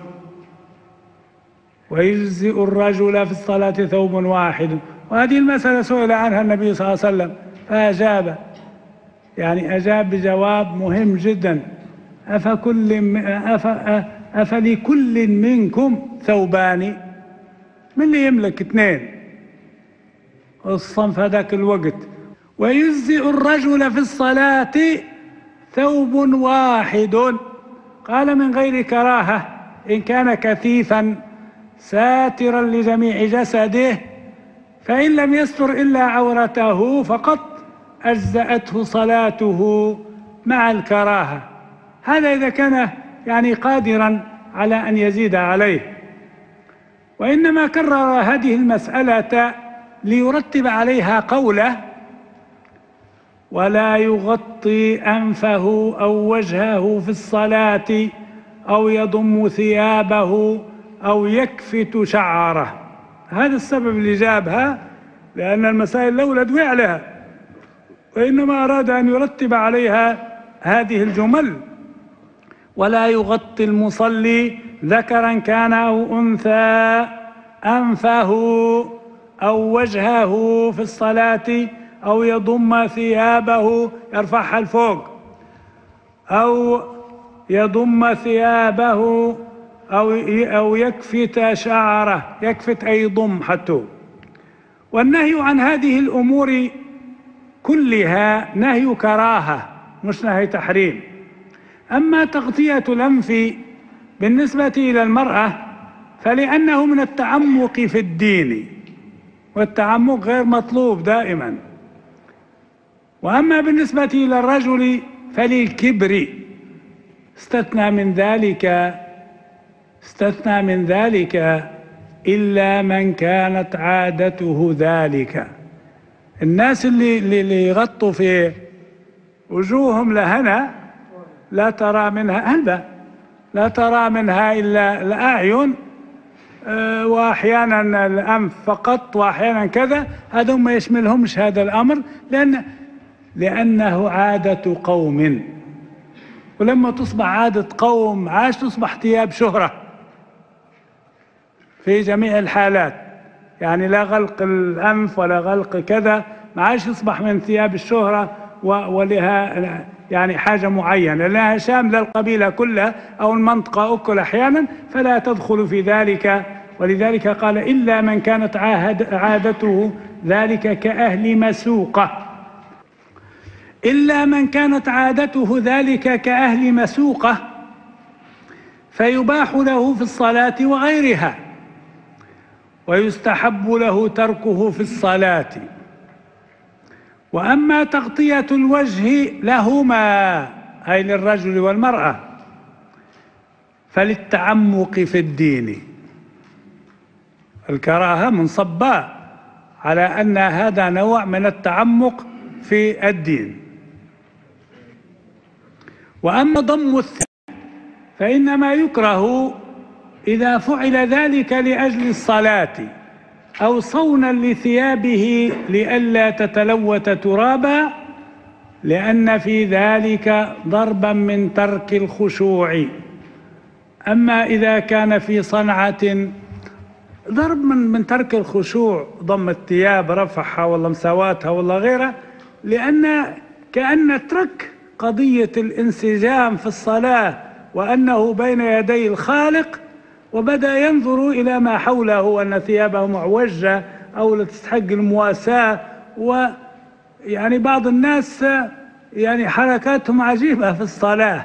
ويجزئ الرجل في الصلاة ثوب واحد. وهذه المسألة سئل عنها النبي صلى الله عليه وسلم فأجاب، يعني أجاب بجواب مهم جدا: أفكل أف أفلكل منكم ثوبان؟ من اللي يملك اثنين؟ الصنف هذاك الوقت. ويجزئ الرجل في الصلاة ثوب واحد. قال: من غير كراهة، إن كان كثيفا ساترا لجميع جسده، فإن لم يستر إلا عورته فقط أجزأته صلاته مع الكراهة. هذا إذا كان يعني قادرا على أن يزيد عليه. وإنما كرر هذه المسألة ليرتب عليها قوله: ولا يغطي أنفه أو وجهه في الصلاة أو يضم ثيابه أو يكفت شعره. هذا السبب اللي جابها، لأن المسائل الأولى دوي عليها، وإنما أراد أن يرتب عليها هذه الجمل: ولا يغطي المصلي ذكرا كان أو أنثى أنفه أو وجهه في الصلاة أو يضم ثيابه، يرفعها لفوق، أو يضم ثيابه أو أو يكفت شعره، يكفت أي يضم حتى. والنهي عن هذه الأمور كلها نهي كراهة مش نهي تحريم. أما تغطية الأنف بالنسبة إلى المرأة فلأنه من التعمق في الدين، والتعمق غير مطلوب دائما. وأما بالنسبة إلى الرجل فللكبر، استثنى من ذلك استثنى من ذلك إلا من كانت عادته ذلك. الناس اللي, اللي يغطوا في وجوههم لهنا لا ترى منها هلبة، لا ترى منها إلا الأعين، أه وأحيانا الأنف فقط وأحيانا كذا. هذا ما يشملهمش هذا الأمر، لأن لأنه عادة قوم. ولما تصبح عادة قوم عاش تصبح ثياب شهرة في جميع الحالات، يعني لا غلق الأنف ولا غلق كذا، ما عاش يصبح من ثياب الشهرة ولها يعني حاجة معينة، لأنها شاملة القبيلة كلها أو المنطقة أكل أحيانا، فلا تدخل في ذلك. ولذلك قال: إلا من كانت عاهد عادته ذلك كأهل مسوقة. إلا من كانت عادته ذلك كأهل مسوقة فيباح له في الصلاة وغيرها، ويستحب له تركه في الصلاة. وأما تغطية الوجه لهما أي للرجل والمرأة، فللتعمق في الدين. الكراهة منصبة على أن هذا نوع من التعمق في الدين. وأما ضم الثياب فإنما يكره إذا فعل ذلك لأجل الصلاة أو صونا لثيابه لئلا تتلوث ترابا، لأن في ذلك ضربا من ترك الخشوع. أما إذا كان في صنعة ضرب من من ترك الخشوع، ضم الثياب، رفعها ولا مساواتها ولا غيرها، لأن كأن ترك قضية الانسجام في الصلاة وأنه بين يدي الخالق، وبدأ ينظر إلى ما حوله وأن ثيابه معوجة أو لا تستحق المواساة. ويعني بعض الناس يعني حركاتهم عجيبة في الصلاة.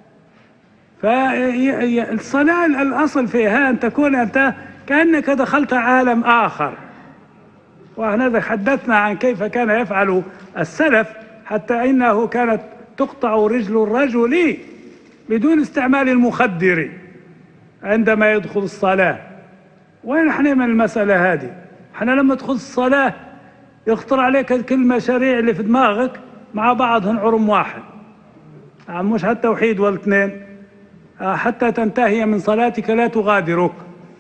فالصلاة الأصل فيها أن تكون أنت كأنك دخلت عالم آخر. وهذا حدثنا عن كيف كان يفعل السلف، حتى إنه كانت تقطع رجل الرجل بدون استعمال المخدر عندما يدخل الصلاة. وين احنا من المسألة هذه؟ احنا لما تدخل الصلاة يخطر عليك كل المشاريع اللي في دماغك مع بعضهن عرم واحد، مش حتى توحيد ولا اثنين، حتى تنتهي من صلاتك لا تغادرك.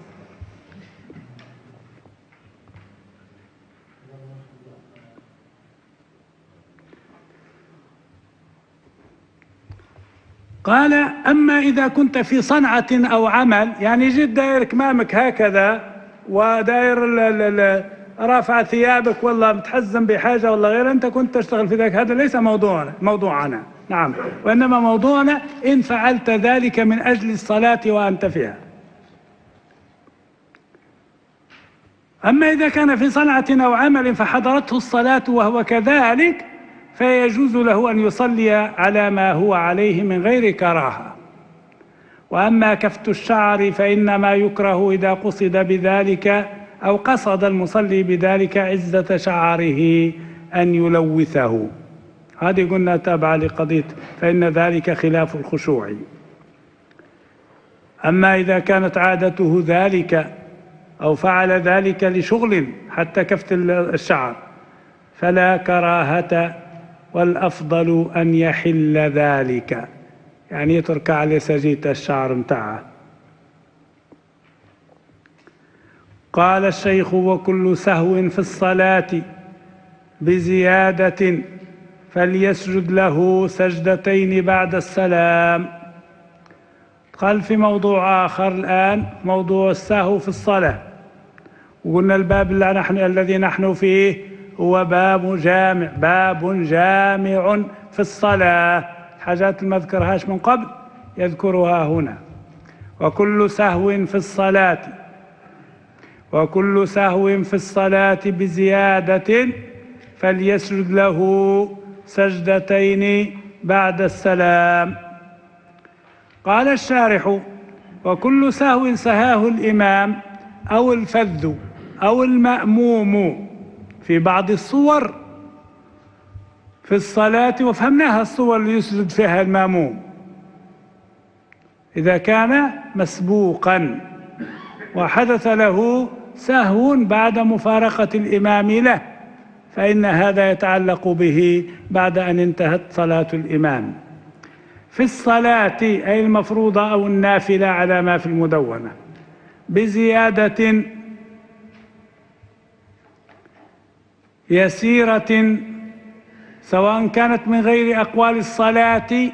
قال: أما إذا كنت في صنعة أو عمل، يعني جيت داير كمامك هكذا وداير رافع ثيابك والله متحزم بحاجة ولا غير، أنت كنت تشتغل في ذلك، هذا ليس موضوعنا موضوعنا نعم، وإنما موضوعنا إن فعلت ذلك من أجل الصلاة وأنت فيها. أما إذا كان في صنعة أو عمل فحضرته الصلاة وهو كذلك، فيجوز له أن يصلي على ما هو عليه من غير كراهة. وأما كفت الشعر فإنما يكره إذا قصد بذلك أو قصد المصلي بذلك عزة شعره أن يلوثه. هذه قلنا تابعة لقضية فإن ذلك خلاف الخشوع. أما إذا كانت عادته ذلك أو فعل ذلك لشغل حتى كفت الشعر فلا كراهة، والأفضل أن يحل ذلك، يعني يترك على سجية الشعر متاعه. قال الشيخ: وكل سهو في الصلاة بزيادة فليسجد له سجدتين بعد السلام. قال في موضوع آخر الآن، موضوع السهو في الصلاة، وقلنا الباب اللي نحن الذي نحن فيه هو باب جامع، باب جامع في الصلاة، حاجات ما ذكرهاش من قبل يذكرها هنا. وكل سهو في الصلاة وكل سهو في الصلاة بزيادة فليسجد له سجدتين بعد السلام. قال الشارح: وكل سهو سهاه الإمام أو الفذ أو المأموم في بعض الصور في الصلاة، وفهمناها الصور اللي يسجد فيها المأموم إذا كان مسبوقا وحدث له سهو بعد مفارقة الإمام له، فإن هذا يتعلق به بعد أن انتهت صلاة الإمام. في الصلاة أي المفروضة أو النافلة على ما في المدونة بزيادة يسيرة، سواء كانت من غير أقوال الصلاة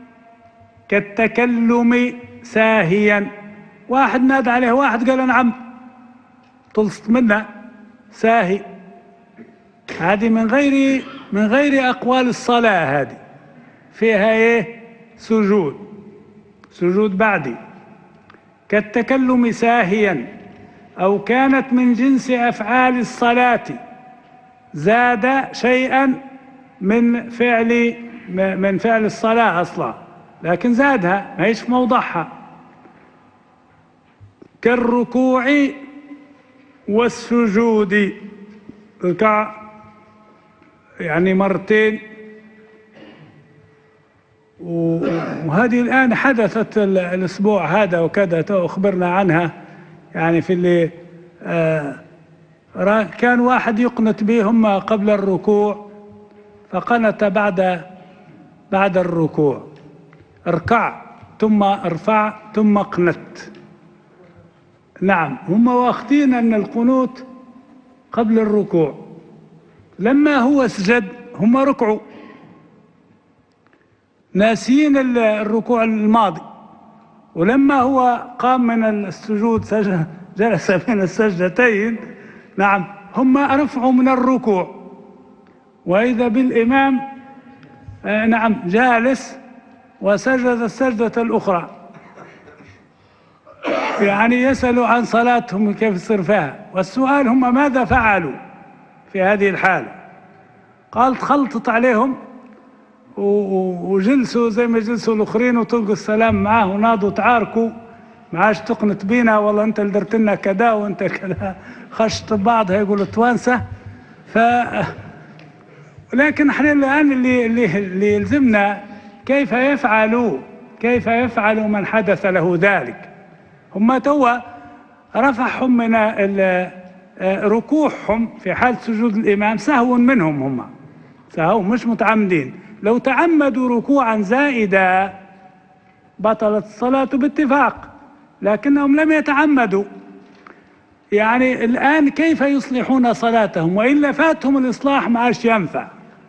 كالتكلم ساهيا، واحد نادى عليه واحد قال نعم، طلصت منه ساهي، هذه من غير من غير أقوال الصلاة، هذه فيها إيه؟ سجود سجود بعدي. كالتكلم ساهيا أو كانت من جنس أفعال الصلاة، زاد شيئا من فعل من فعل الصلاة أصلا، لكن زادها ما هيش في موضعها، كالركوع والسجود، ركع يعني مرتين وهذه الآن حدثت الأسبوع هذا وكذا، أخبرنا عنها يعني في اللي آه كان واحد يقنت بهم قبل الركوع فقنت بعد بعد الركوع، اركع ثم ارفع ثم اقنت. نعم، هم واخدين أن القنوت قبل الركوع، لما هو سجد هم ركعوا ناسين الركوع الماضي، ولما هو قام من السجود جلس بين السجدتين نعم هم رفعوا من الركوع، وإذا بالإمام آه نعم جالس وسجد السجدة الأخرى، يعني يسألوا عن صلاتهم كيف يصير فيها. والسؤال هم ماذا فعلوا في هذه الحالة؟ قالت خلطت عليهم وجلسوا زي ما جلسوا الأخرين وتلقوا السلام معاه وناضوا تعاركوا، معاش تقنت بينا والله أنت اللي درت لنا كذا وأنت كذا، خشت بعض هيقولوا توانسة. ف لكن احنا الآن اللي اللي اللي يلزمنا كيف يفعلوا كيف يفعل من حدث له ذلك. هم توا رفعهم من ركوعهم في حال سجود الإمام سهو منهم، هم سهو مش متعمدين. لو تعمدوا ركوعا زائدا بطلت الصلاة باتفاق، لكنهم لم يتعمدوا. يعني الآن كيف يصلحون صلاتهم؟ وإلا فاتهم الإصلاح ما عادش ينفع.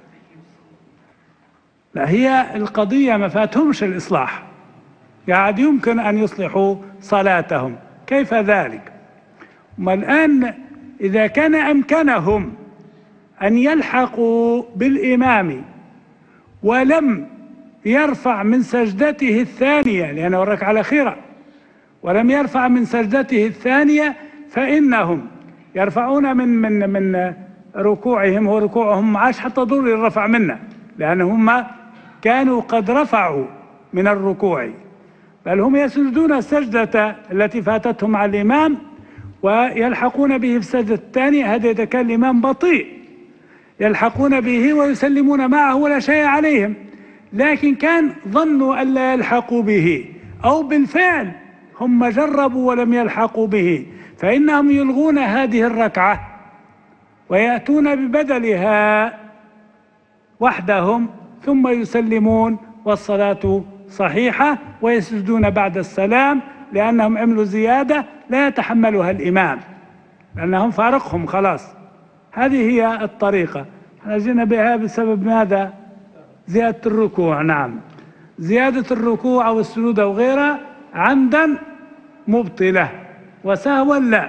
لا، هي القضية ما فاتهمش الإصلاح، يعني يمكن أن يصلحوا صلاتهم. كيف ذلك؟ ما الآن إذا كان أمكنهم أن يلحقوا بالإمام ولم يرفع من سجدته الثانية، لأنه الركعة الأخيرة، ولم يرفع من سجدته الثانية، فإنهم يرفعون من من من ركوعهم، وركوعهم عاش حتى ضروري الرفع منه، لأنهم كانوا قد رفعوا من الركوع، بل هم يسجدون السجدة التي فاتتهم على الإمام ويلحقون به في السجدة الثانية. هذا إذا كان الإمام بطيء يلحقون به ويسلمون معه ولا شيء عليهم. لكن كان ظنوا ألا يلحقوا به، أو بالفعل هم جربوا ولم يلحقوا به، فإنهم يلغون هذه الركعة ويأتون ببدلها وحدهم ثم يسلمون والصلاة صحيحة، ويسجدون بعد السلام لأنهم عملوا زيادة لا يتحملها الإمام، لأنهم فارقهم خلاص. هذه هي الطريقة. احنا جينا بها بسبب ماذا؟ زيادة الركوع. نعم، زيادة الركوع أو السجود أو غيرها عمدا مبطلة، وسهوا لا.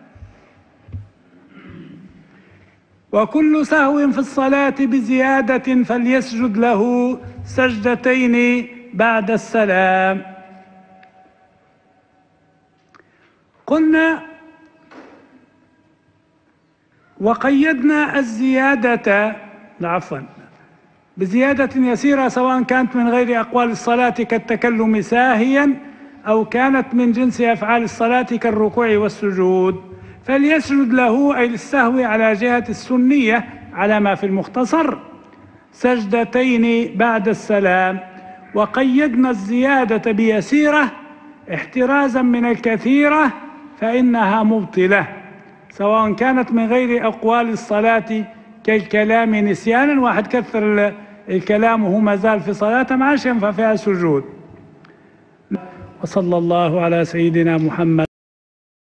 وكل سهو في الصلاة بزيادة فليسجد له سجدتين بعد السلام. قلنا وقيدنا الزيادة عفوا بزيادة يسيرة، سواء كانت من غير أقوال الصلاة كالتكلم ساهيا، أو كانت من جنس أفعال الصلاة كالركوع والسجود، فليسجد له أي للسهو على جهة السنية على ما في المختصر سجدتين بعد السلام. وقيدنا الزيادة بيسيرة احترازا من الكثيرة فإنها مبطلة، سواء كانت من غير أقوال الصلاة كالكلام نسيانا، واحد كثر الكلام وهو ما زال في صلاته ما عادش ينفع فيها سجود. وصلى الله على سيدنا محمد.